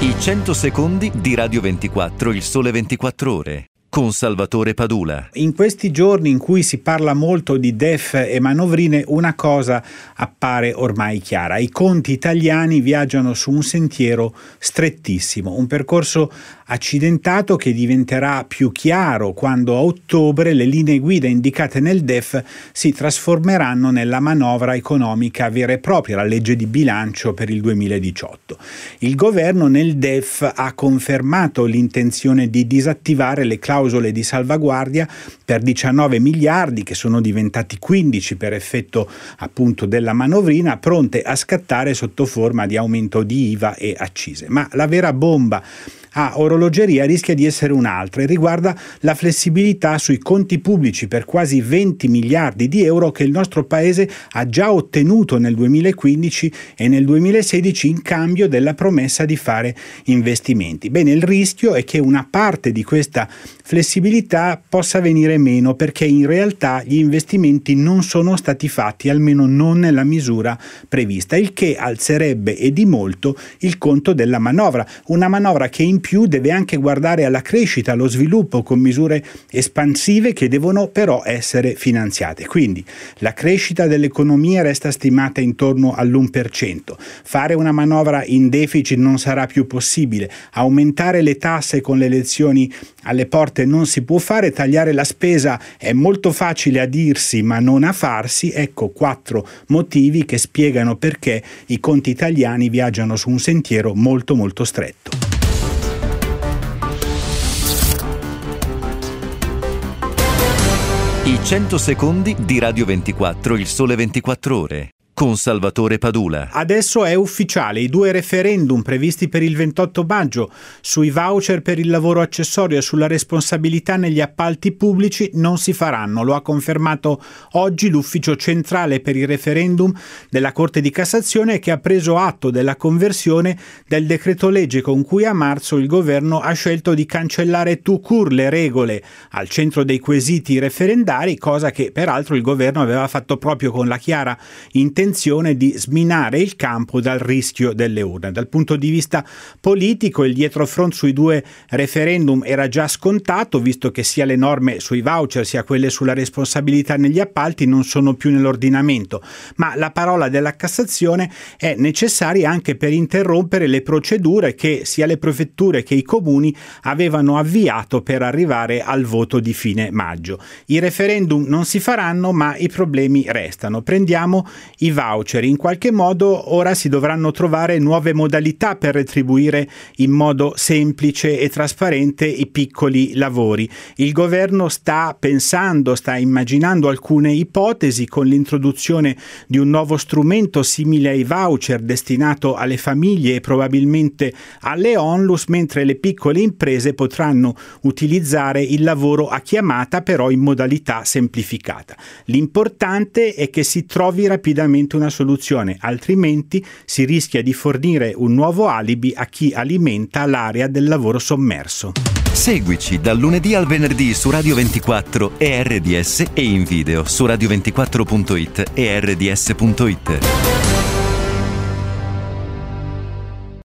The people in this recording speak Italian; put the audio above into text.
I 100 secondi di Radio 24, il Sole 24 Ore, con Salvatore Padula. In questi giorni in cui si parla molto di DEF e manovrine, una cosa appare ormai chiara: i conti italiani viaggiano su un sentiero strettissimo, un percorso accidentato che diventerà più chiaro quando a ottobre le linee guida indicate nel DEF si trasformeranno nella manovra economica vera e propria, la legge di bilancio per il 2018. Il governo nel DEF ha confermato l'intenzione di disattivare le clausole di salvaguardia per 19 miliardi, che sono diventati 15 per effetto appunto della manovrina, pronte a scattare sotto forma di aumento di IVA e accise. Ma la vera bomba a orologeria rischia di essere un'altra e riguarda la flessibilità sui conti pubblici per quasi 20 miliardi di euro che il nostro paese ha già ottenuto nel 2015 e nel 2016 in cambio della promessa di fare investimenti. Bene, il rischio è che una parte di questa flessibilità possa venire meno, perché in realtà gli investimenti non sono stati fatti, almeno non nella misura prevista, il che alzerebbe e di molto il conto della manovra, una manovra che in più deve anche guardare alla crescita, allo sviluppo, con misure espansive che devono però essere finanziate. Quindi la crescita dell'economia resta stimata intorno all'1%. Fare una manovra in deficit non sarà più possibile. Aumentare le tasse con le elezioni alle porte non si può fare. Tagliare la spesa è molto facile a dirsi ma non a farsi. Ecco 4 motivi che spiegano perché i conti italiani viaggiano su un sentiero molto molto stretto. I 100 secondi di Radio 24, il Sole 24 Ore, con Salvatore Padula. Adesso è ufficiale: i 2 referendum previsti per il 28 maggio sui voucher per il lavoro accessorio e sulla responsabilità negli appalti pubblici non si faranno. Lo ha confermato oggi l'Ufficio Centrale per i Referendum della Corte di Cassazione, che ha preso atto della conversione del decreto legge con cui a marzo il governo ha scelto di cancellare tout court le regole al centro dei quesiti referendari, cosa che peraltro il governo aveva fatto proprio con la chiara intenzione di sminare il campo dal rischio delle urne. Dal punto di vista politico, il dietrofront sui 2 referendum era già scontato, visto che sia le norme sui voucher sia quelle sulla responsabilità negli appalti non sono più nell'ordinamento, ma la parola della Cassazione è necessaria anche per interrompere le procedure che sia le prefetture che i comuni avevano avviato per arrivare al voto di fine maggio. I referendum non si faranno, ma i problemi restano. Prendiamo i voucher. In qualche modo ora si dovranno trovare nuove modalità per retribuire in modo semplice e trasparente i piccoli lavori. Il governo sta immaginando alcune ipotesi, con l'introduzione di un nuovo strumento simile ai voucher destinato alle famiglie e probabilmente alle onlus, mentre le piccole imprese potranno utilizzare il lavoro a chiamata, però in modalità semplificata. L'importante è che si trovi rapidamente una soluzione, altrimenti si rischia di fornire un nuovo alibi a chi alimenta l'area del lavoro sommerso. Seguici dal lunedì al venerdì su Radio 24 e RDS, e in video su radio24.it e rds.it.